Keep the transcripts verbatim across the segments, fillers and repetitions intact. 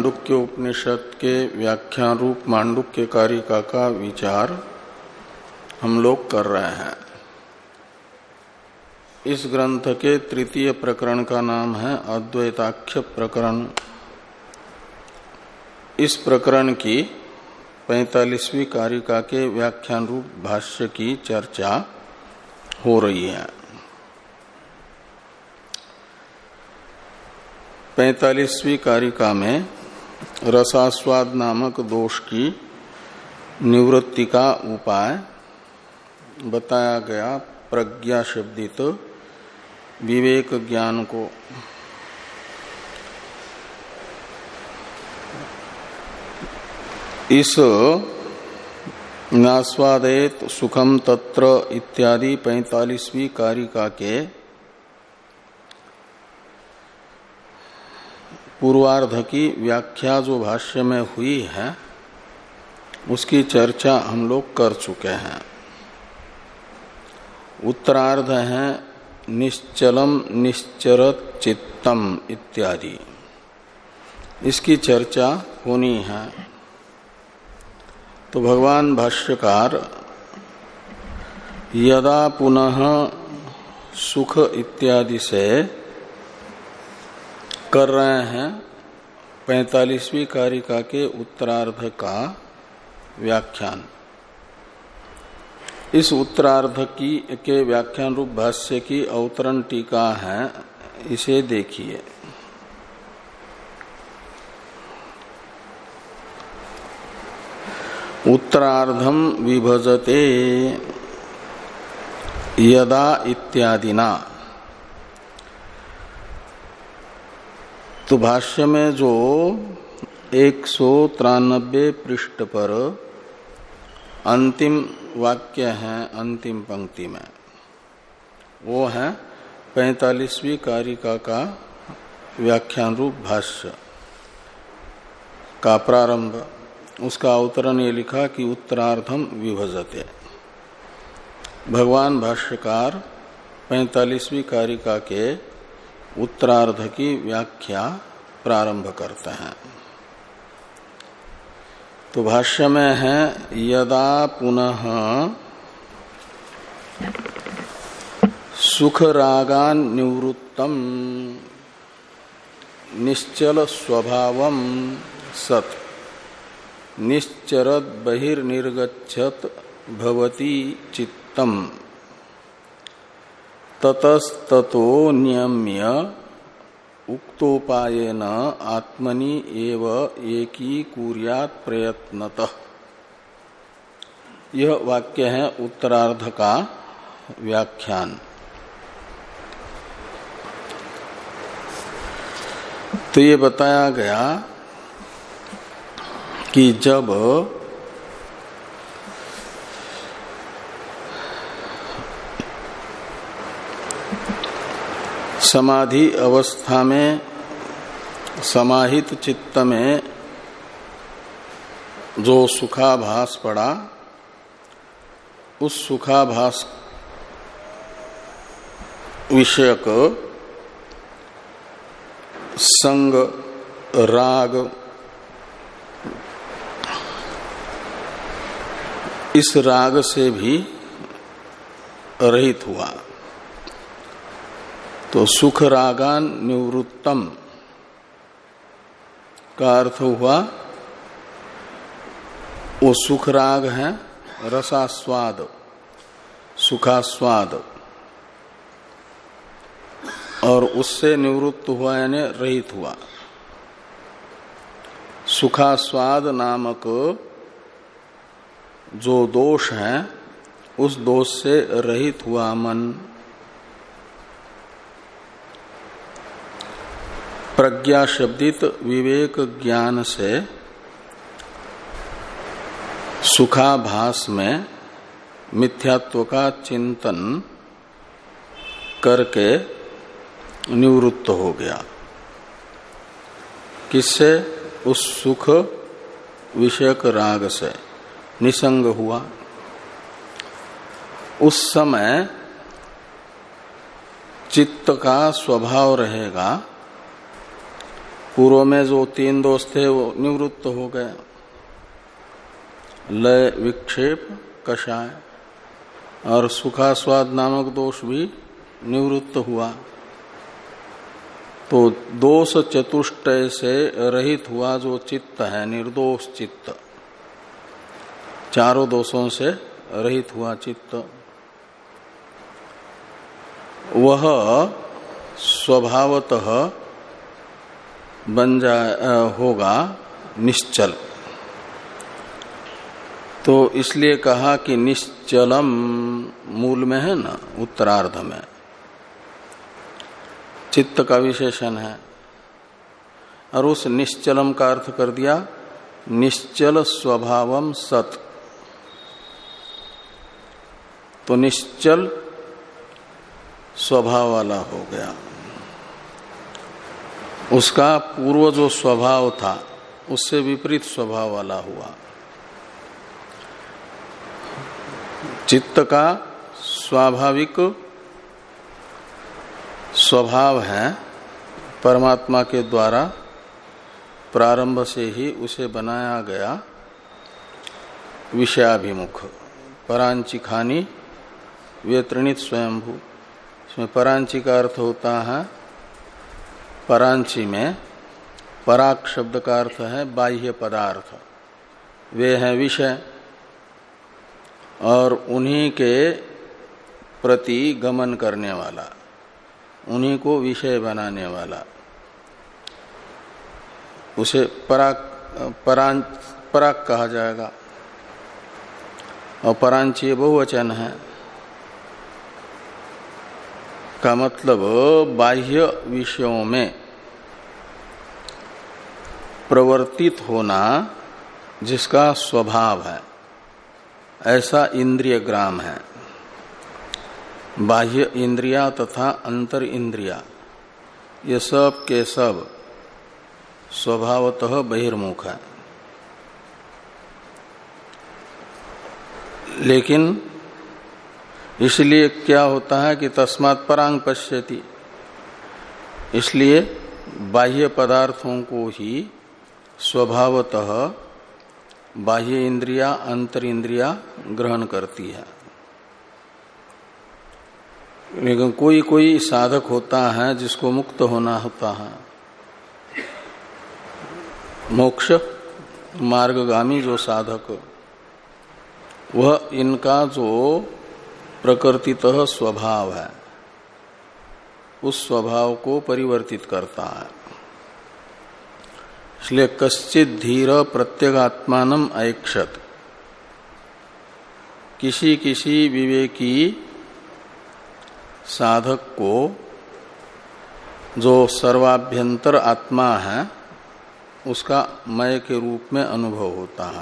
मांडुक्य उपनिषद के व्याख्यान रूप मांडुक्य कारिका का विचार हम लोग कर रहे हैं। इस ग्रंथ के तृतीय प्रकरण का नाम है अद्वैताख्य प्रकरण। इस प्रकरण की पैंतालीसवीं कारिका के व्याख्यान रूप भाष्य की चर्चा हो रही है। पैंतालीसवीं कारिका में रसास्वाद नामक दोष की निवृत्ति का उपाय बताया गया। प्रज्ञा शब्दित विवेक ज्ञान को इस नास्वादेत सुखम तत्र इत्यादि पैंतालीसवीं कारिका के पूर्वार्ध की व्याख्या जो भाष्य में हुई है उसकी चर्चा हम लोग कर चुके हैं। उत्तरार्ध है निश्चलम निश्चरत चित्तम इत्यादि, इसकी चर्चा होनी है। तो भगवान भाष्यकार यदा पुनः सुख इत्यादि से कर रहे हैं पैंतालीसवीं कारिका के उत्तरार्ध का व्याख्यान। इस उत्तरार्ध की के व्याख्यान रूप भाष्य की अवतरण टीका है, इसे देखिए। उत्तरार्धम विभजते यदा इत्यादिना। तो भाष्य में जो एक सौ तिरानबे पृष्ठ पर अंतिम वाक्य है, अंतिम पंक्ति में, वो है पैंतालीसवीं कारिका का व्याख्यान रूप भाष्य का प्रारंभ। उसका अवतरण ये लिखा कि उत्तरार्धम विभजते। भगवान भाष्यकार पैंतालीसवीं कारिका के उत्तरार्ध की व्याख्या प्रारंभ करते हैं। तो भाष्य में है यदा पुनः सुख रागान निवृत्तम निश्चल स्वभावम सत निश्चरद बहिर्निर्गच्छत भवति चित्तम ततस्ततो नियम्य उक्तोपायेन आत्मनि एव एकी कुर्यात् प्रयत्नतः। यह वाक्य है उत्तरार्ध का व्याख्यान। तो ये बताया गया कि जब समाधि अवस्था में समाहित चित्त में जो सुखाभास पड़ा, उस सुखाभास विषयक संग राग इस राग से भी रहित हुआ। तो सुख रागान निवृत्तम का अर्थ हुआ वो सुख राग है रसास्वाद, सुखास्वाद, और उससे निवृत्त हुआ यानी रहित हुआ। सुखास्वाद नामक जो दोष है उस दोष से रहित हुआ मन प्रज्ञा शब्दित विवेक ज्ञान से सुखाभास में मिथ्यात्व का चिंतन करके निवृत्त हो गया। किससे? उस सुख विषयक राग से निसंग हुआ। उस समय चित्त का स्वभाव रहेगा पूर्व में जो तीन दोष थे वो निवृत्त हो गए, लय विक्षेप कषाय, और सुखास्वाद नामक दोष भी निवृत्त हुआ। तो दोष चतुष्टय से रहित हुआ जो चित्त है, निर्दोष चित्त, चारों दोषों से रहित हुआ चित्त, वह स्वभावतः बन जाए होगा निश्चल। तो इसलिए कहा कि निश्चलम मूल में है ना, उत्तरार्ध में चित्त का विशेषण है, और उस निश्चलम का अर्थ कर दिया निश्चल स्वभावम सत। तो निश्चल स्वभाव वाला हो गया, उसका पूर्व जो स्वभाव था उससे विपरीत स्वभाव वाला हुआ। चित्त का स्वाभाविक स्वभाव है परमात्मा के द्वारा प्रारंभ से ही उसे बनाया गया विषयाभिमुख, परांची खानी व्यतृणित स्वयंभू। इसमें परांची का अर्थ होता है, परांची में पराग शब्द का अर्थ है बाह्य पदार्थ, वे हैं विषय, और उन्हीं के प्रति गमन करने वाला, उन्हीं को विषय बनाने वाला, उसे पराग परां पराग कहा जाएगा। और परांची बहुवचन है, का मतलब बाह्य विषयों में प्रवर्तित होना जिसका स्वभाव है, ऐसा इंद्रिय ग्राम है। बाह्य इंद्रिया तथा अंतर इंद्रिया ये सब के सब स्वभावतः बहिर्मुख है, लेकिन इसलिए क्या होता है कि तस्मात् परांग पश्यति, इसलिए बाह्य पदार्थों को ही स्वभावतः बाह्य इंद्रिया अंतर इंद्रिया ग्रहण करती है। लेकिन कोई कोई साधक होता है जिसको मुक्त होना होता है, मोक्ष मार्गगामी जो साधक, वह इनका जो प्रकृतितः स्वभाव है उस स्वभाव को परिवर्तित करता है। इसलिए कश्चित धीर प्रत्यगात्मानम ऐक्षत, किसी किसी विवेकी साधक को जो सर्वाभ्यंतर आत्मा है उसका मय के रूप में अनुभव होता है।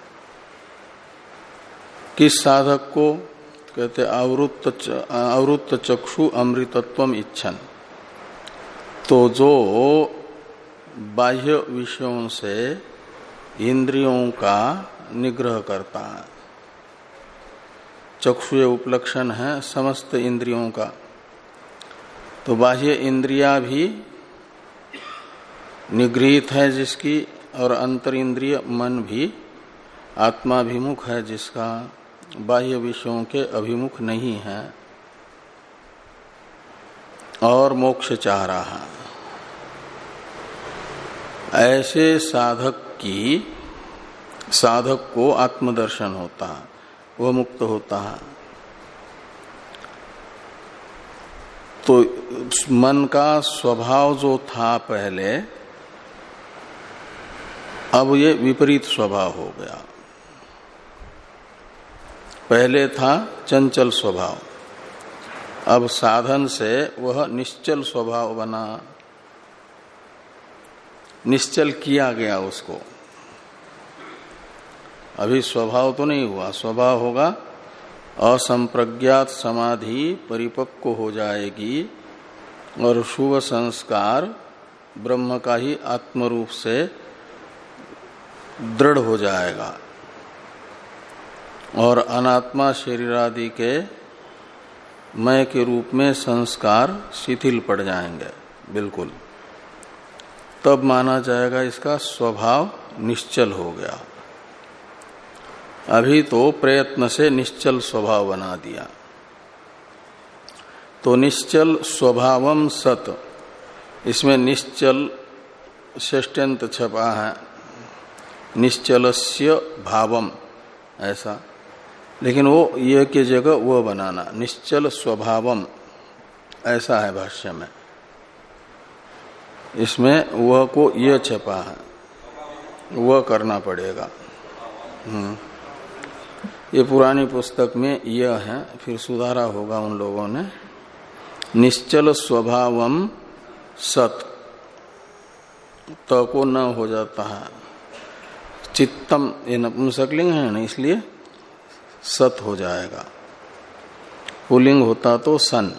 किस साधक को कहते? आवृत्त आवृत्त चक्षु अमृतत्वम इच्छन। तो जो बाह्य विषयों से इंद्रियों का निग्रह करता है, चक्षु उपलक्षण है समस्त इंद्रियों का, तो बाह्य इंद्रिया भी निगृहित है जिसकी, और अंतर इंद्रिय मन भी आत्माभिमुख है जिसका, बाह्य विषयों के अभिमुख नहीं है, और मोक्ष चाह रहा। ऐसे साधक की साधक को आत्मदर्शन होता है, वह मुक्त होता है। तो मन का स्वभाव जो था पहले, अब ये विपरीत स्वभाव हो गया। पहले था चंचल स्वभाव, अब साधन से वह निश्चल स्वभाव बना, निश्चल किया गया उसको। अभी स्वभाव तो नहीं हुआ, स्वभाव होगा असंप्रज्ञात समाधि परिपक्व हो जाएगी और शुभ संस्कार ब्रह्म का ही आत्मरूप से दृढ़ हो जाएगा, और अनात्मा शरीर आदि के मय के रूप में संस्कार शिथिल पड़ जाएंगे बिल्कुल। तब माना जाएगा इसका स्वभाव निश्चल हो गया। अभी तो प्रयत्न से निश्चल स्वभाव बना दिया। तो निश्चल स्वभावम सत, इसमें निश्चल षष्ट्यंत छपा है, निश्चलस्य भावम ऐसा, लेकिन वो ये की जगह वो बनाना निश्चल स्वभावम ऐसा है भाष्य में। इसमें वह को ये छपा है, वह करना पड़ेगा। हम्म ये पुरानी पुस्तक में यह है, फिर सुधारा होगा उन लोगों ने। निश्चल स्वभावम सत, तो को न हो जाता है, चित्तम ये नपुंसकलिंग है ना, इसलिए सत हो जाएगा। पुल्लिंग होता तो सन।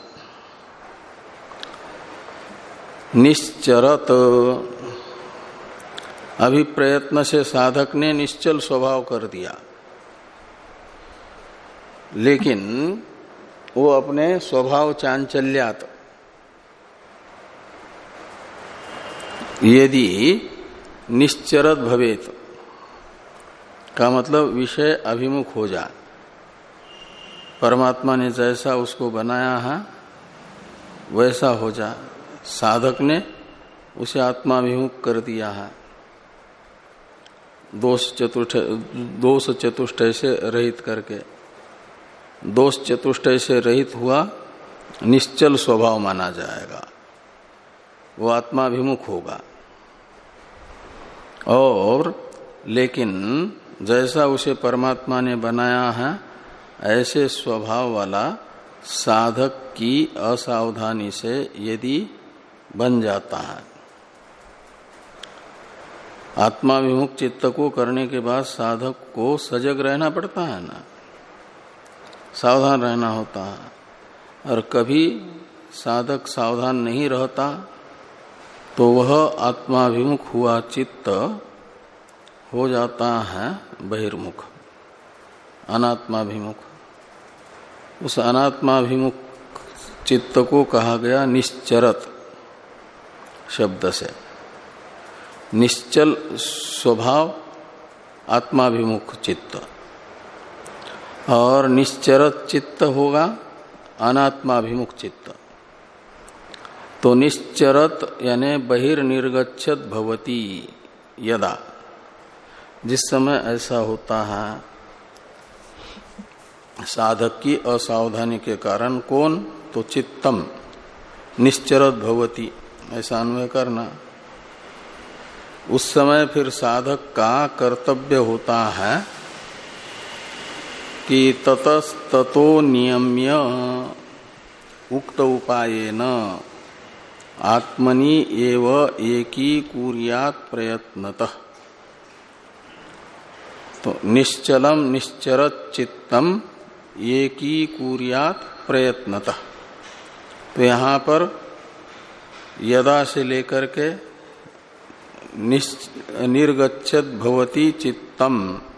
निश्चरत, अभी प्रयत्न से साधक ने निश्चल स्वभाव कर दिया, लेकिन वो अपने स्वभाव चांचल्यात यदि निश्चरत भवेत का मतलब विषय अभिमुख हो जाए, परमात्मा ने जैसा उसको बनाया है वैसा हो जाए, साधक ने उसे आत्माभिमुख कर दिया है, दोष चतुष्ट दोष चतुष्टय से रहित करके, दोष चतुष्टय से रहित हुआ निश्चल स्वभाव माना जाएगा, वो आत्माभिमुख होगा। और लेकिन जैसा उसे परमात्मा ने बनाया है ऐसे स्वभाव वाला साधक की असावधानी से यदि बन जाता है, आत्माभिमुख चित्त को करने के बाद साधक को सजग रहना पड़ता है ना, सावधान रहना होता है। और कभी साधक सावधान नहीं रहता तो वह आत्माभिमुख हुआ चित्त हो जाता है बहिर्मुख, अनात्माभिमुख। उस अनात्माभिमुख चित्त को कहा गया निश्चरत शब्द से। निश्चल स्वभाव आत्माभिमुख चित्त, और निश्चरत चित्त होगा अनात्माभिमुख चित्त। तो निश्चरत यानी बहिर्निर्गच्छत भवति यदा, जिस समय ऐसा होता है साधक की असावधानी के कारण, कौन तो चित्तम निश्चरत भवति ऐसा अन्वय करना। उस समय फिर साधक का कर्तव्य होता है कि ततस्ततो नियम्य उक्त उपायेन आत्मनि एव एकीकुर्यात् प्रयत्नतः। तो निश्चलम निश्चरत चित्तम एकीकुर्यात् प्रयत्नतः, तो यहाँ पर यदा से लेकर के निर्गच्छत भवति चित्तम,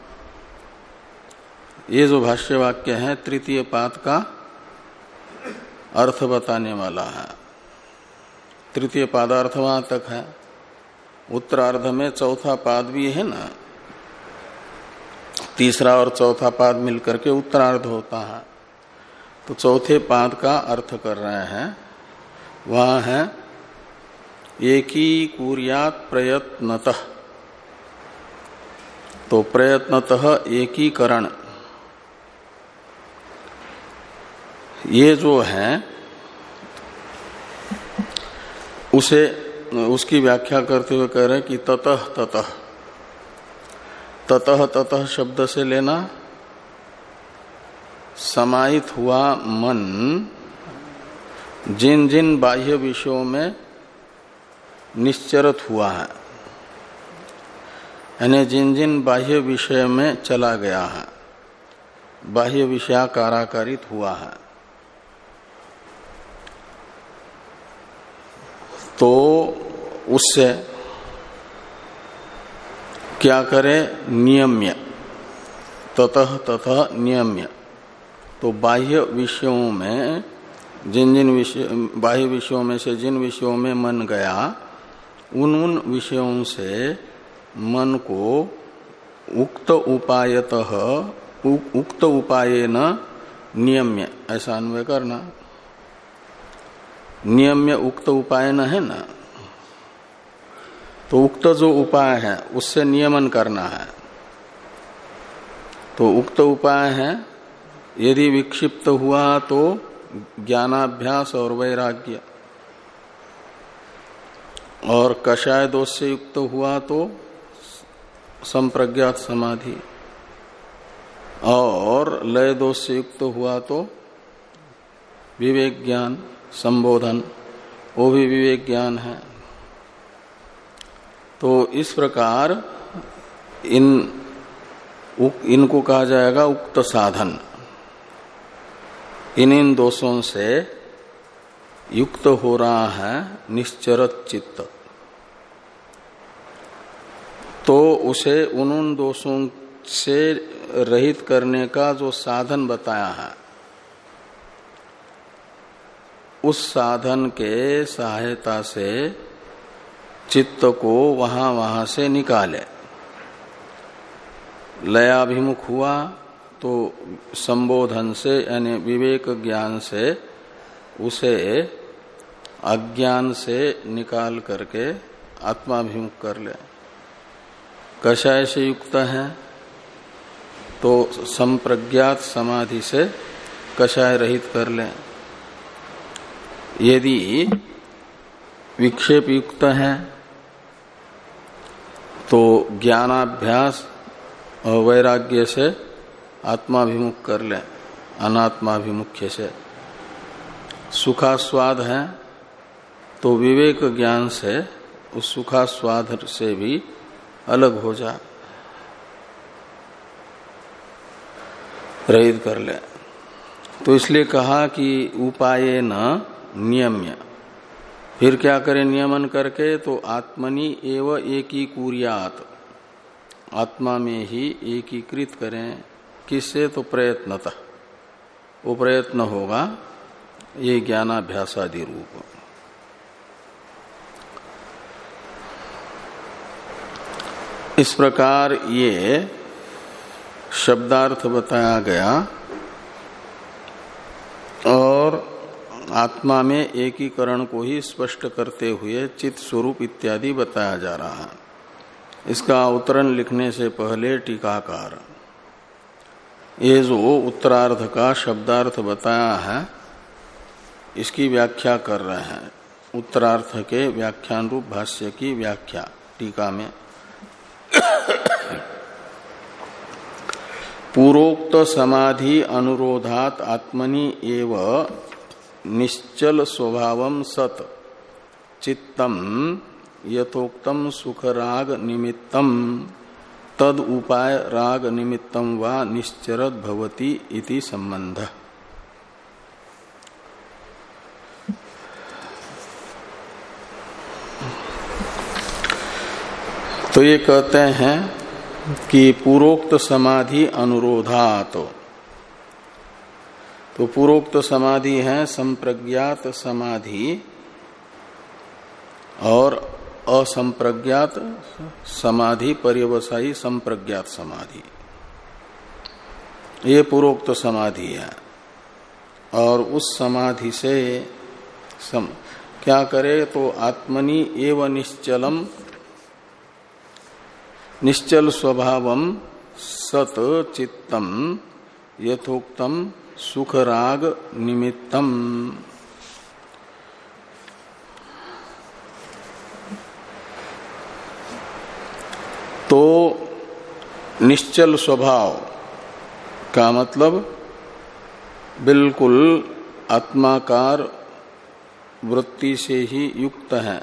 ये जो भाष्य वाक्य है तृतीय पाद का अर्थ बताने वाला है। तृतीय पादार्थ वहां तक है, उत्तरार्ध में चौथा पाद भी है ना, तीसरा और चौथा पाद मिलकर के उत्तरार्ध होता है। तो चौथे पाद का अर्थ कर रहे हैं, वहां है एकीकुर्यात् प्रयत्नतः। तो प्रयत्नतः एकीकरण, ये जो है उसे उसकी व्याख्या करते हुए कह रहे हैं कि ततः ततः ततः ततः शब्द से लेना समाहित हुआ मन जिन जिन बाह्य विषयों में निश्चरत हुआ है, यानी जिन जिन बाह्य विषय में चला गया है, बाह्य विषयाकाराकारित हुआ है, तो उससे क्या करे, नियम्य, ततः ततः नियम्य। तो बाह्य विषयों में जिन जिन विषय बाह्य विषयों में से जिन विषयों में मन गया उन उन विषयों से मन को उक्त उपायतः उक्त उपायेन नियम्य, ऐसा अन्वय करना। नियम्य उक्त उपायन है ना, तो उक्त जो उपाय है उससे नियमन करना है। तो उक्त उपाय है, यदि विक्षिप्त हुआ तो ज्ञानाभ्यास और वैराग्य, और कषाय दोष से युक्त हुआ तो संप्रज्ञात समाधि, और लय दोष से युक्त हुआ तो विवेक ज्ञान संबोधन, वो भी विवेक ज्ञान है। तो इस प्रकार इन इनको कहा जाएगा उक्त साधन। इन इन दोषों से युक्त हो रहा है निश्चरत चित्त, तो उसे उन उन दोषों से रहित करने का जो साधन बताया है, उस साधन के सहायता से चित्त को वहां वहां से निकाले। लयाभिमुख हुआ तो संबोधन से यानी विवेक ज्ञान से उसे अज्ञान से निकाल करके आत्माभिमुख कर ले। कषाय से युक्त है तो संप्रज्ञात समाधि से कषाय रहित कर ले। यदि विक्षेप युक्त है तो ज्ञानाभ्यास और वैराग्य से आत्माभिमुख कर ले, अनात्माभिमुख्य से। सुखास्वाद है तो विवेक ज्ञान से उस सुखास्वाद से भी अलग हो जा, रहित कर ले। तो इसलिए कहा कि उपाये न नियम्य। फिर क्या करें नियमन करके? तो आत्मनि एव एकीकुर्यात्, आत्मा में ही एकीकृत करें। किससे? तो प्रयत्नतः, वो प्रयत्न होगा ये ज्ञानाभ्यासादि रूप। इस प्रकार ये शब्दार्थ बताया गया और आत्मा में एकीकरण को ही स्पष्ट करते हुए चित स्वरूप इत्यादि बताया जा रहा है। इसका अवतरण लिखने से पहले टीकाकार ये जो उत्तरार्ध का शब्दार्थ बताया है इसकी व्याख्या कर रहे हैं। उत्तरार्थ के व्याख्यान रूप भाष्य की व्याख्या टीका में पूर्वोक्त समाधि अनुरोधात आत्मनि एव निश्चल स्वभावम सत चित्तम यथोक्तम सुख राग निमित्तम तद उपाय राग निमित्तम वा निश्चरत भवति इति संबंध। तो ये कहते हैं कि पूर्वोक्त समाधि अनुरोधात, तो पूर्वोक्त समाधि है संप्रज्ञात समाधि और असंप्रज्ञात समाधि पर्यवसायी संप्रज्ञात समाधि, ये पूर्वोक्त समाधि है। और उस समाधि से सम, क्या करे? तो आत्मनि एव निश्चलम, निश्चल स्वभावम सत चित्तम यथोक्तम सुख राग निमित्तम। तो निश्चल स्वभाव का मतलब बिल्कुल आत्माकार वृत्ति से ही युक्त है।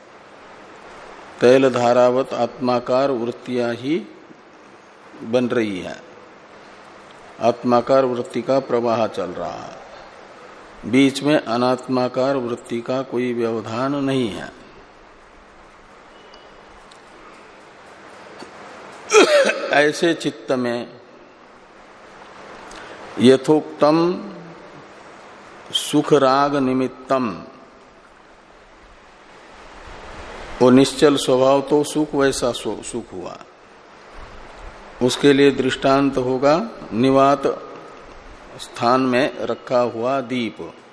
तैल धारावत आत्माकार वृत्तियां ही बन रही है, आत्माकार वृत्ति का प्रवाह चल रहा है, बीच में अनात्माकार वृत्ति का कोई व्यवधान नहीं है। ऐसे चित्त में यथोक्तम सुख राग निमित्तम, वो निश्चल स्वभाव तो सुख वैसा सुख हुआ। उसके लिए दृष्टांत होगा निवात स्थान में रखा हुआ दीप।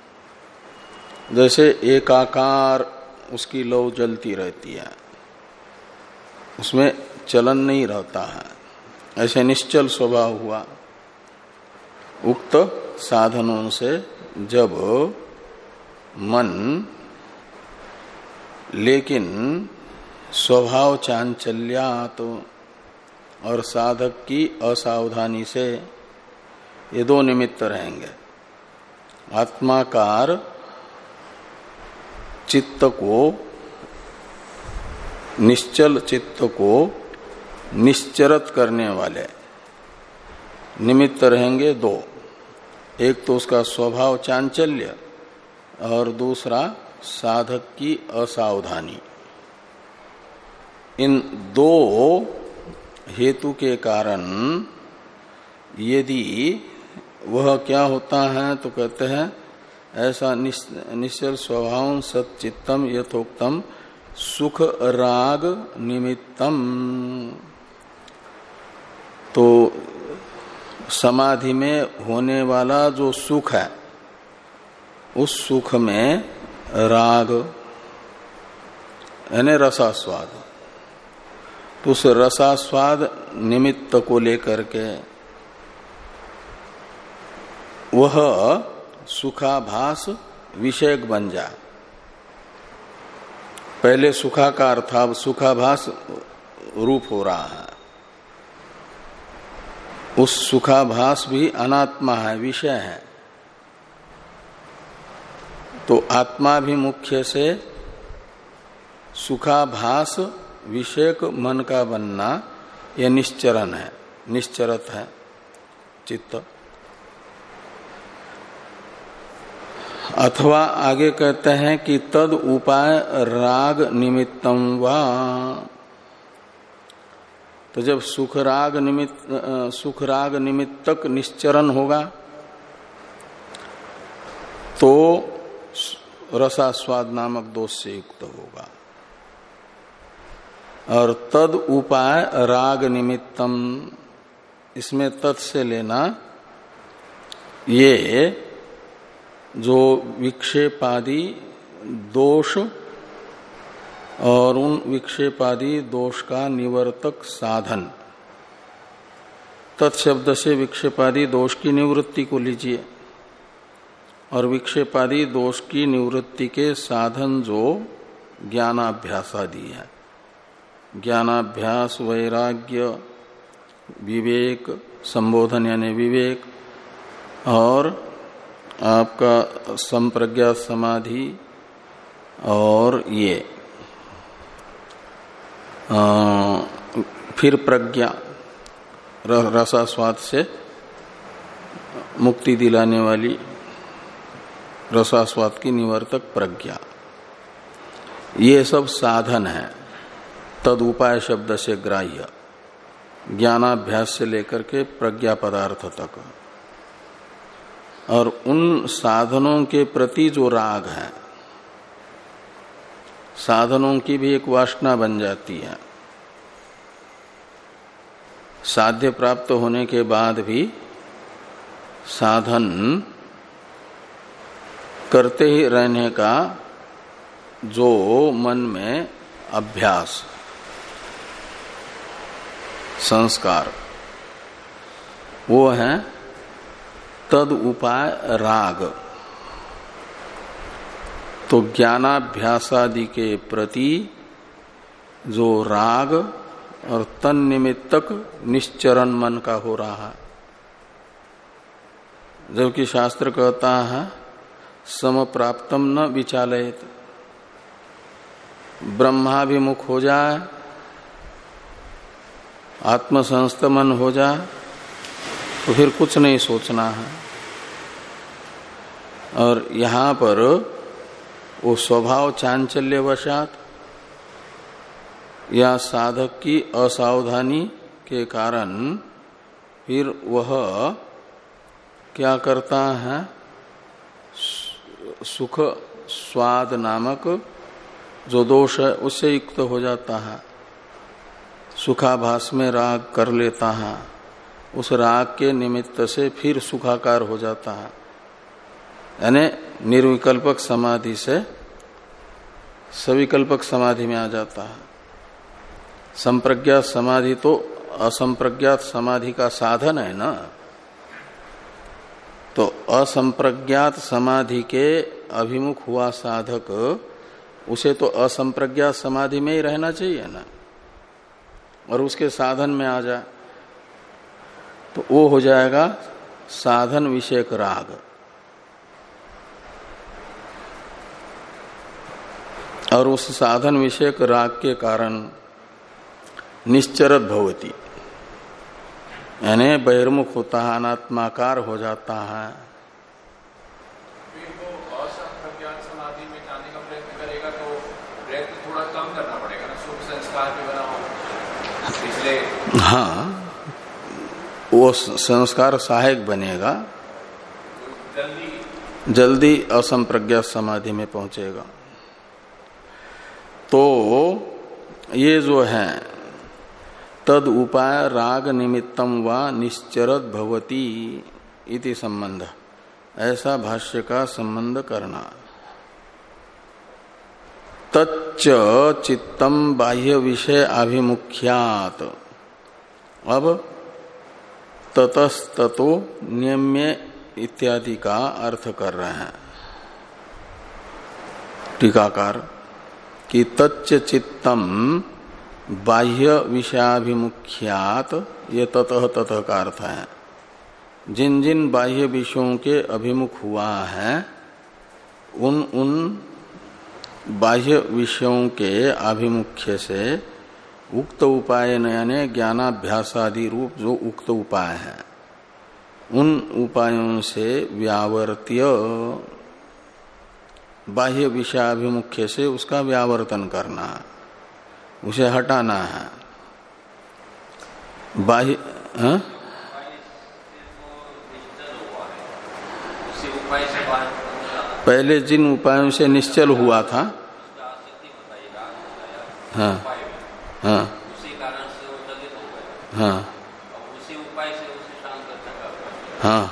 जैसे एकाकार उसकी लौ जलती रहती है, उसमें चलन नहीं रहता है, ऐसे निश्चल स्वभाव हुआ। उक्त साधनों से जब मन लेकिन स्वभाव चांचल्यात और साधक की असावधानी से, ये दो निमित्त रहेंगे। आत्माकार चित्त को, निश्चल चित्त को निश्चरत करने वाले निमित्त रहेंगे दो। एक तो उसका स्वभाव चांचल्य और दूसरा साधक की असावधानी। इन दो हेतु के कारण यदि वह क्या होता है तो कहते हैं ऐसा निश्चल स्वभाव सच्चित्तम यथोक्तम सुख राग निमित्तम। तो समाधि में होने वाला जो सुख है उस सुख में राग यानी रसास्वाद, तो उस रसास्वाद निमित्त को लेकर के वह सुखाभास विषयक बन जाए। पहले सुखाकार था, अब सुखाभास रूप हो रहा है। उस सुखाभास भी अनात्मा है, विषय है। तो आत्मा भी मुख्य से सुखाभास विषयक मन का बनना यह निश्चरण है, निश्चरत है चित्त। अथवा आगे कहते हैं कि तद उपाय राग निमित्तम वा। तो जब सुख राग निमित्त सुख राग निमित्तक निश्चरण होगा तो रसास्वाद नामक दोष से युक्त होगा। और तद उपाय राग निमित्तम, इसमें तत् से लेना ये जो विक्षेपादि दोष और उन विक्षेपादि दोष का निवर्तक साधन, तत्शब्द से विक्षेपादि दोष की निवृत्ति को लीजिए और विक्षेपादि दोष की निवृत्ति के साधन जो ज्ञानाभ्यास आदि है, ज्ञानाभ्यास वैराग्य विवेक संबोधन यानी विवेक और आपका संप्रज्ञा समाधि और ये आ, फिर प्रज्ञा रसास्वाद से मुक्ति दिलाने वाली रसास्वाद की निवर्तक प्रज्ञा, ये सब साधन है। तद उपाय शब्द से ग्राह्य ज्ञानाभ्यास से लेकर के प्रज्ञा पदार्थ तक। और उन साधनों के प्रति जो राग है, साधनों की भी एक वासना बन जाती है। साध्य प्राप्त होने के बाद भी साधन करते ही रहने का जो मन में अभ्यास संस्कार, वो है तद उपाय राग। तो ज्ञानाभ्यासादि के प्रति जो राग और तन निमित्तक निश्चरण मन का हो रहा है, जबकि शास्त्र कहता है सम प्राप्तम न विचालयत, ब्रह्माभिमुख हो जाए, आत्मसंस्त मन हो जाए तो फिर कुछ नहीं सोचना है। और यहाँ पर वो स्वभाव चांचल्यवशात या साधक की असावधानी के कारण फिर वह क्या करता है, सुख स्वाद नामक जो दोष है उससे युक्त हो जाता है। सुखाभास में राग कर लेता है, उस राग के निमित्त से फिर सुखाकार हो जाता है, यानी निर्विकल्पक समाधि से सविकल्पक समाधि में आ जाता है। संप्रज्ञात समाधि तो असंप्रज्ञात समाधि का साधन है ना, तो असंप्रज्ञात समाधि के अभिमुख हुआ साधक उसे तो असंप्रज्ञात समाधि में ही रहना चाहिए ना, और उसके साधन में आ जाए तो वो हो जाएगा साधन विषयक राग। और उस साधन विषयक राग के कारण निश्चरत भवति, यानी बहिर्मुख होता है, अनात्माकार हो जाता है। फिर वो असंप्रज्ञात समाधि में जाने का प्रयत्न करेगा तो प्रयत्न थोड़ा कम करना पड़ेगा ना, शुभ संस्कार भी बना हो इसलिए। हाँ, वो संस्कार सहायक बनेगा, जल्दी जल्दी असंप्रज्ञात समाधि में पहुंचेगा। तो ये जो है तद उपाय राग निमित्तम वा निश्चरत भवति इति संबंध, ऐसा भाष्य का संबंध करना। तच्च चित्तम बाह्य विषय आभिमुख्यात, अब ततस्ततो नियम्य इत्यादि का अर्थ कर रहे हैं टीकाकार कि तच्च चित्तम बाह्य विषयाभिमुख्यात, ये ततः ततः का अर्थ है। जिन जिन बाह्य विषयों के अभिमुख हुआ है उन उन बाह्य विषयों के आभिमुख्य से उक्त उपाय यानी ज्ञानाभ्यासादि रूप जो उक्त उपाय है उन उपायों से व्यावर्त्य बाह्य विषयाभिमुख्य से उसका व्यावर्तन करना, उसे हटाना है। बाह्य हाँ? पहले जिन उपायों से निश्चल हुआ था, हाँ हाँ हाँ हाँ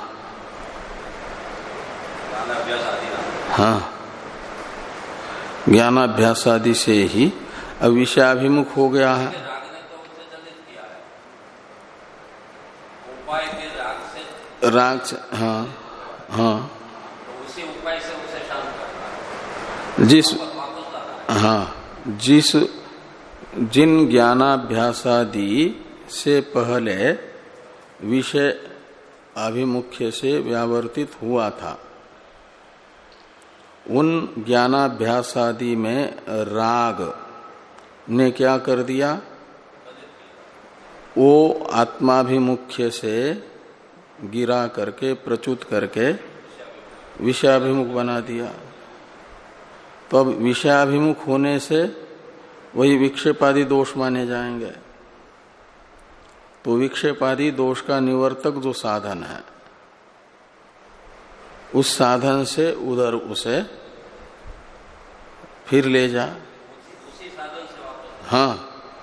हाँ, ज्ञानाभ्यास आदि से ही अब विषयाभिमुख हो गया है। राग से, हाँ हाँ, जिस हाँ जिस जिन ज्ञानाभ्यासादि से पहले विषय अभिमुख्य से व्यावर्तित हुआ था, उन ज्ञानाभ्यासादि में राग ने क्या कर दिया, वो आत्माभिमुख्य से गिरा करके प्रच्युत करके विषयाभिमुख बना दिया। तो अब विषयाभिमुख होने से वही विक्षेपादि दोष माने जाएंगे। तो विक्षेपादि दोष का निवर्तक जो साधन है उस साधन से उधर उसे फिर ले जा। हाँ,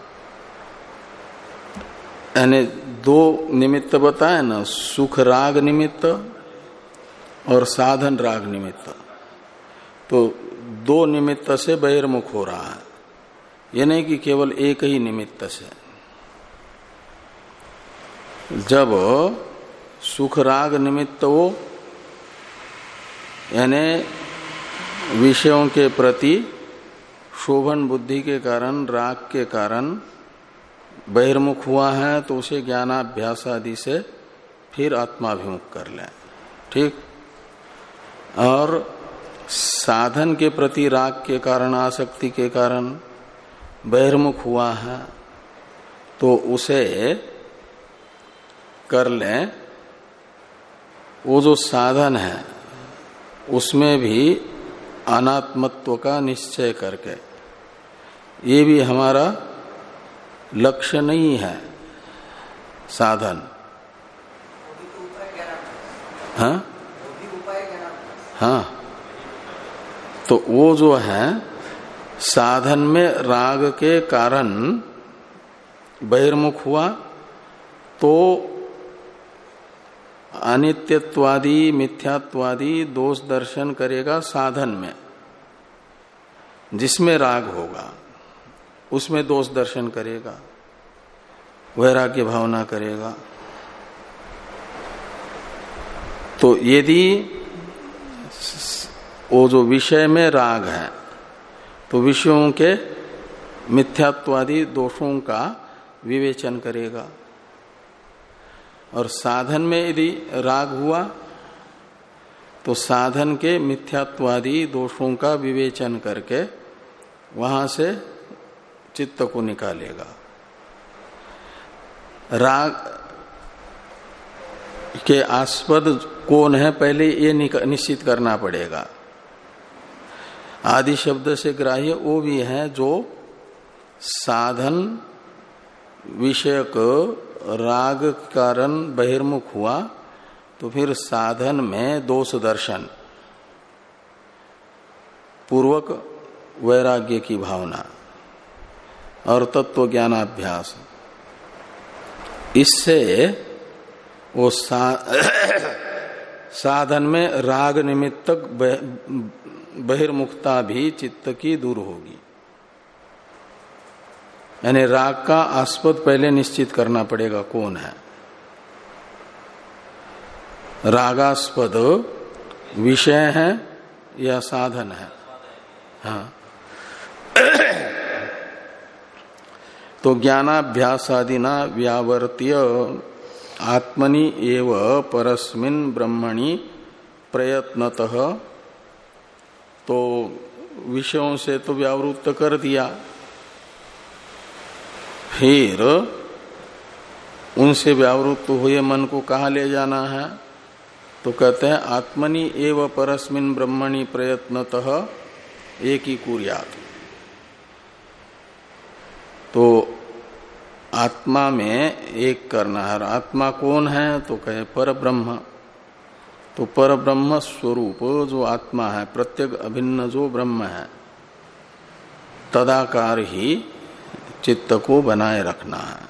यानी दो निमित्त बताए ना, सुख राग निमित्त और साधन राग निमित्त। तो दो निमित्त से बहिर्मुख हो रहा है, ये नहीं कि केवल एक ही निमित्त से। जब सुख राग निमित्त हो यानी विषयों के प्रति शोभन बुद्धि के कारण, राग के कारण बहिर्मुख हुआ है, तो उसे ज्ञानाभ्यास आदि से फिर आत्माभिमुख कर लें, ठीक। और साधन के प्रति राग के कारण, आसक्ति के कारण बहिर्मुख हुआ है, तो उसे कर लें। वो जो साधन है उसमें भी अनात्मत्व का निश्चय करके, ये भी हमारा लक्ष्य नहीं है साधन। हाँ हाँ, तो वो जो है साधन में राग के कारण बहिर्मुख हुआ तो अनित्यत्वादी मिथ्यात्वादी दोष दर्शन करेगा साधन में। जिसमें राग होगा उसमें दोष दर्शन करेगा, वैराग्य भावना करेगा। तो यदि वो जो विषय में राग है तो विषयों के मिथ्यात्वादी दोषों का विवेचन करेगा, और साधन में यदि राग हुआ तो साधन के मिथ्यात्वादी दोषों का विवेचन करके वहां से चित्त को निकालेगा। राग के आस्पद कौन है पहले ये निश्चित करना पड़ेगा। आदि शब्द से ग्राह्य वो भी है जो साधन विषयक राग कारण बहिर्मुख हुआ तो फिर साधन में दोष दर्शन पूर्वक वैराग्य की भावना और तत्व ज्ञानाभ्यास, इससे वो सा, साधन में राग निमित्तक बहिर्मुखता भी चित्त की दूर होगी। यानी राग का आस्पद पहले निश्चित करना पड़ेगा कौन है। रागास्पद विषय है या साधन है? हाँ। तो ज्ञानाभ्यासादिना व्यावर्त्य आत्मनि एव परस्मिन् ब्रह्मणि प्रयत्नतः, तो विषयों से तो व्यावृत्त कर दिया, फिर उनसे व्यावृत्त हुए मन को कहाँ ले जाना है? तो कहते हैं आत्मनि एव परस्मिन् ब्रह्मणि प्रयत्नतः एक ही कुर्यात। तो आत्मा में एक करना है। आत्मा कौन है? तो कहे पर ब्रह्म। तो पर ब्रह्म स्वरूप जो आत्मा है, प्रत्येक अभिन्न जो ब्रह्म है, तदाकार ही चित्त को बनाए रखना है।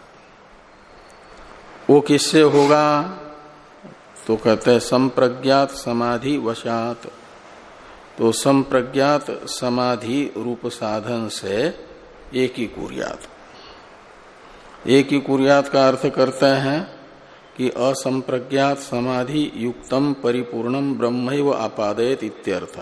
वो किससे होगा? तो कहते हैं संप्रज्ञात समाधि वशात। तो संप्रज्ञात समाधि रूप साधन से एक ही कुर्यात। एक ही कुर्यात का अर्थ करते हैं कि असंप्रज्ञात समाधि युक्तम परिपूर्णम ब्रह्मैव आपादयत इत्यर्थ।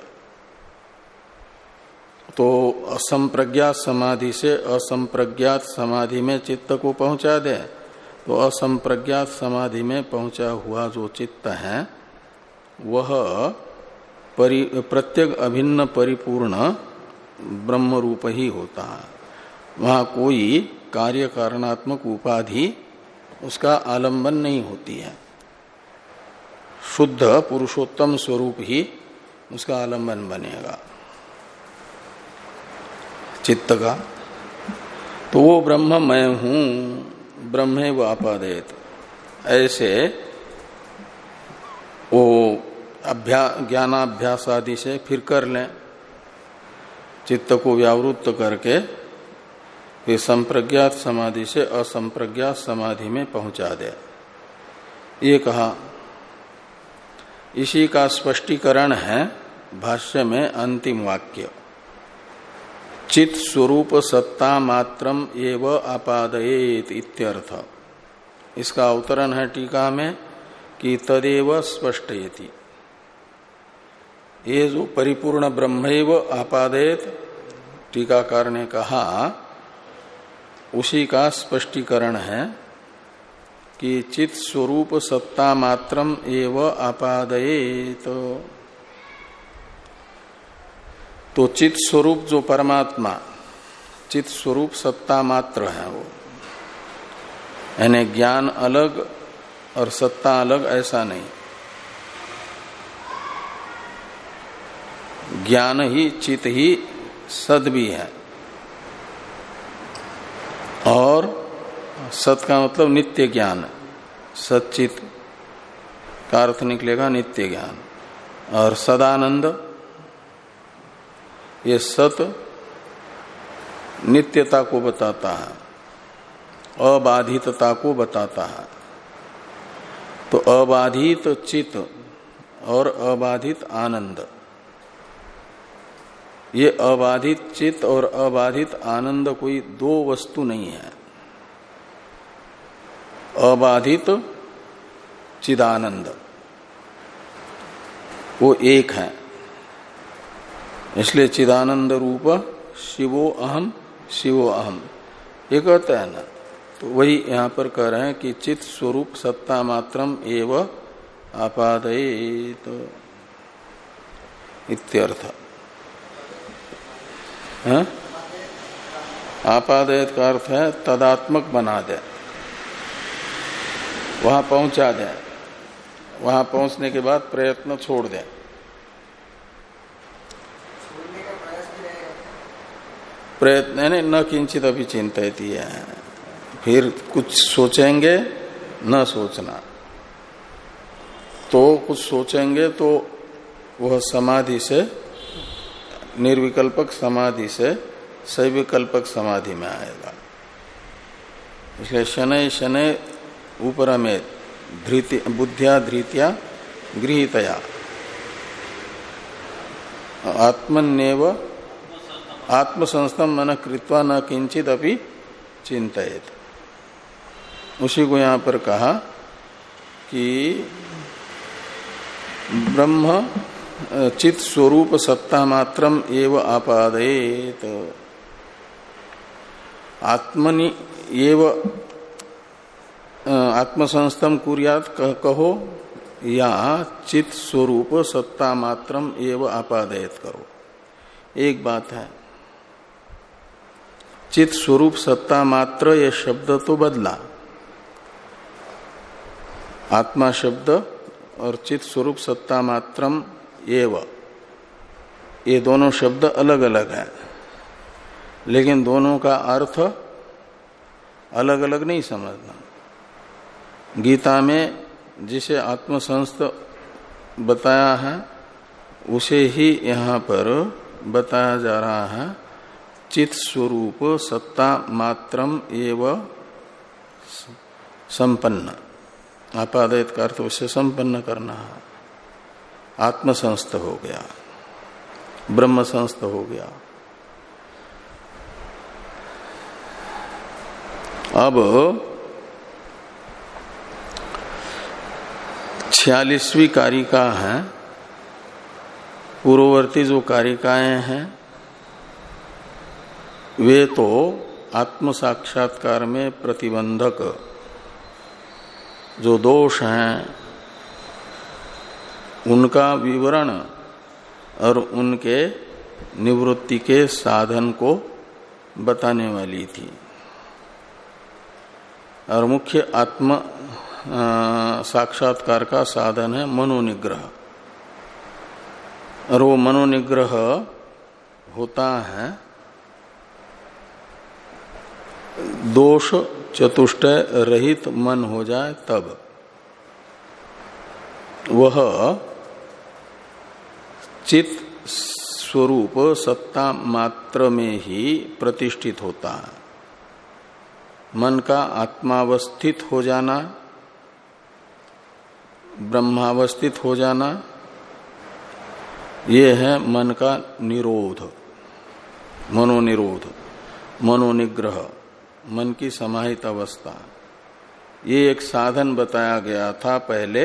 तो असंप्रज्ञात समाधि से असंप्रज्ञात समाधि में चित्त को पहुंचा दे, तो असंप्रज्ञात समाधि में पहुंचा हुआ जो चित्त है वह प्रत्येक अभिन्न परिपूर्ण ब्रह्म रूप ही होता है। वहां कोई कार्य कारणात्मक उपाधि उसका आलंबन नहीं होती है। शुद्ध पुरुषोत्तम स्वरूप ही उसका आलंबन बनेगा चित्त का। तो वो ब्रह्म मैं हूं, ब्रह्मे व आपादेत, ऐसे वो अभ्या ज्ञानाभ्यास आदि से फिर कर लें, चित्त को व्यावृत्त करके फिर संप्रज्ञात समाधि से असंप्रज्ञात समाधि में पहुंचा दे। ये कहा। इसी का स्पष्टीकरण है भाष्य में अंतिम वाक्य, चित स्वरूप सत्ता मात्रम एव आपादयेत इत्यर्थ। इसका अवतरण है टीका में कि तदेव स्पष्टयति। ये जो परिपूर्ण ब्रह्मैव आपादयेत टीकाकार ने कहा, उसी का स्पष्टीकरण है कि चित स्वरूप सत्ता मात्रम एव आपादयेत। तो चित स्वरूप जो परमात्मा, चित स्वरूप सत्ता मात्र है वो, यानी ज्ञान अलग और सत्ता अलग ऐसा नहीं। ज्ञान ही चित ही सद भी है, और सत का मतलब नित्य ज्ञान, सच्चित का अर्थ निकलेगा नित्य ज्ञान। और सदानंद, ये सत नित्यता को बताता है, अबाधितता को बताता है। तो अबाधित चित और अबाधित आनंद, ये अबाधित चित और अबाधित आनंद कोई दो वस्तु नहीं है। अबाधित चिदानंद वो एक है। इसलिए चिदानंद रूप शिवो अहम शिवो अहम ये कहते हैं ना, तो वही यहां पर कह रहे हैं कि चित स्वरूप सत्ता मात्रम एव आपादयेत इत्यर्थ। है? आपादयेत का अर्थ है तदात्मक बना दे, वहां पहुंचा दे, वहां पहुंचने के बाद प्रयत्न छोड़ दे। प्रयत्न यानी न किंचित अभी चिंतयती है, फिर कुछ सोचेंगे न सोचना। तो कुछ सोचेंगे तो वह समाधि से, निर्विकल्पक समाधि से सविकल्पक समाधि में आएगा। इसलिए शनै शनै ऊपर में धृति बुद्धिया धृतिया गृहीतया आत्मन्येव आत्मसंस्थम मन कृत्वा न किंचित अपि चिंतयेत। उसी को यहां पर कहा कि ब्रह्म चित स्वरूप सत्ता मात्रम एव आपादयेत। आत्मनि एव आत्मसंस्थम कुर्यात कहो या चित स्वरूप सत्ता मात्रम एव आपादयेत करो, एक बात है। चित स्वरूप सत्ता मात्र ये शब्द तो बदला, आत्मा शब्द और चित स्वरूप सत्ता मात्रम एव ये दोनों शब्द अलग अलग हैं, लेकिन दोनों का अर्थ अलग अलग नहीं समझना। गीता में जिसे आत्मसंस्थ बताया है उसे ही यहाँ पर बताया जा रहा है चित स्वरूप सत्ता मात्रम एव संपन्न। आपादयित का अर्थ उसे संपन्न करना है। आत्मसंस्थ हो गया, ब्रह्म संस्थ हो गया। अब छियालीसवीं कारिका है। पूर्ववर्ती जो कारिकाएं हैं वे तो आत्म साक्षात्कार में प्रतिबंधक जो दोष हैं उनका विवरण और उनके निवृत्ति के साधन को बताने वाली थी। और मुख्य आत्म साक्षात्कार का साधन है मनोनिग्रह, और वो मनोनिग्रह होता है दोष चतुष्टय रहित मन हो जाए तब। वह चित स्वरूप सत्ता मात्र में ही प्रतिष्ठित होता है। मन का आत्मावस्थित हो जाना, ब्रह्मावस्थित हो जाना, ये है मन का निरोध, मनोनिरोध, मनोनिग्रह, मन की समाहित अवस्था। ये एक साधन बताया गया था पहले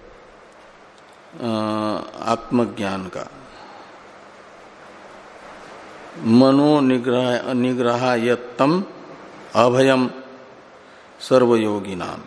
आत्मज्ञान का। मनोनिग्रह निग्रहायत्तम अभयम सर्वयोगी नाम,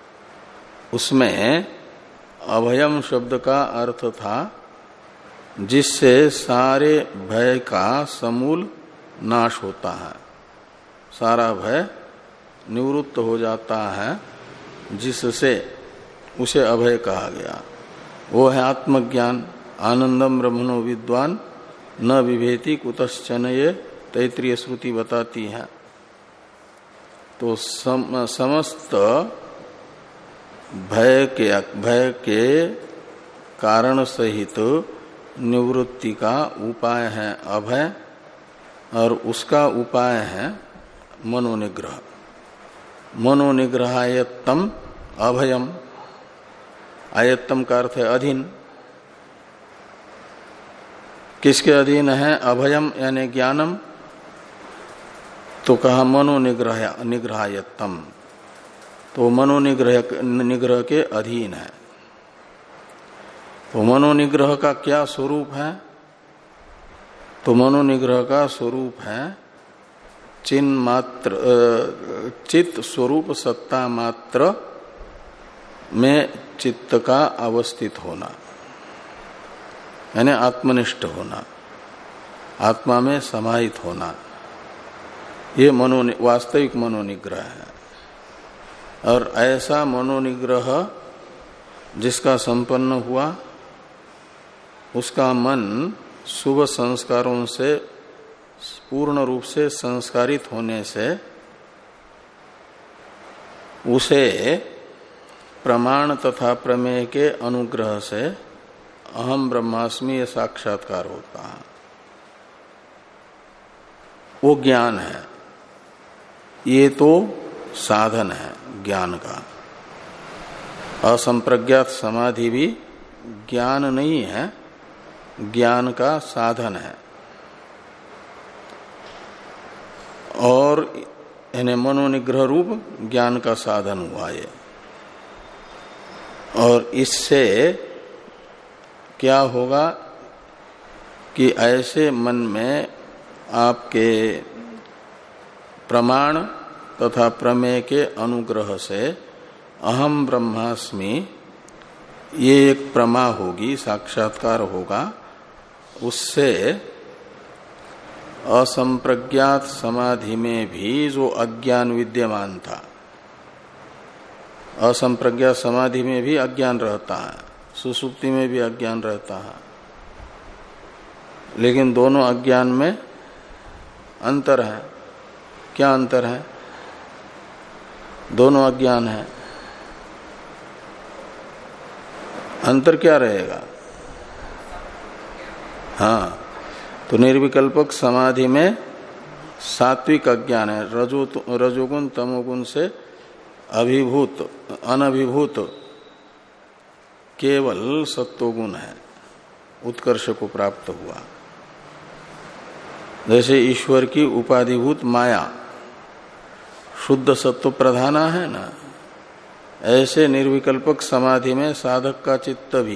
उसमें अभयम शब्द का अर्थ था जिससे सारे भय का समूल नाश होता है, सारा भय निवृत्त हो जाता है, जिससे उसे अभय कहा गया। वो है आत्मज्ञान। आनंदम ब्रह्मणो विद्वान न विभेति कुतश्चन, ये तैत्रीय श्रुति बताती है। तो सम, समस्त भय के भय के कारण सहित निवृत्ति का उपाय है अभय, और उसका उपाय है मनोनिग्रह। मनोनिग्रहायत्तम अभयम, आयत्तम का अर्थ है अधीन। किसके अधीन है? अभयम यानी ज्ञानम। तो कहा मनोनिग्रह निग्रहायत्तम, तो मनोनिग्रह निग्रह के अधीन है। तो मनोनिग्रह का क्या स्वरूप है? तो मनोनिग्रह का स्वरूप है चिन्ह मात्र, चित्त स्वरूप सत्ता मात्र में चित्त का अवस्थित होना, यानी आत्मनिष्ठ होना, आत्मा में समाहित होना। ये मनो वास्तविक मनोनिग्रह है। और ऐसा मनोनिग्रह जिसका संपन्न हुआ, उसका मन शुभ संस्कारों से पूर्ण रूप से संस्कारित होने से उसे प्रमाण तथा प्रमेय के अनुग्रह से अहम ब्रह्मास्मि ये साक्षात्कार होता है। वो ज्ञान है। ये तो साधन है ज्ञान का। असंप्रज्ञात समाधि भी ज्ञान नहीं है, ज्ञान का साधन है। और यानी मनोनिग्रह रूप ज्ञान का साधन हुआ ये। और इससे क्या होगा कि ऐसे मन में आपके प्रमाण तथा प्रमेय के अनुग्रह से अहम ब्रह्मास्मि ये एक प्रमा होगी, साक्षात्कार होगा। उससे असंप्रज्ञात समाधि में भी जो अज्ञान विद्यमान था, असंप्रज्ञात समाधि में भी अज्ञान रहता है, सुसुप्ति में भी अज्ञान रहता है, लेकिन दोनों अज्ञान में अंतर है। क्या अंतर है? दोनों अज्ञान है, अंतर क्या रहेगा? हाँ, तो निर्विकल्पक समाधि में सात्विक अज्ञान है, रजो रजोगुण तमोगुण से अभिभूत अनभिभूत केवल सत्वगुण है, उत्कर्ष को प्राप्त हुआ। जैसे ईश्वर की उपाधिभूत माया शुद्ध सत्व प्रधाना है ना, ऐसे निर्विकल्पक समाधि में साधक का चित्त भी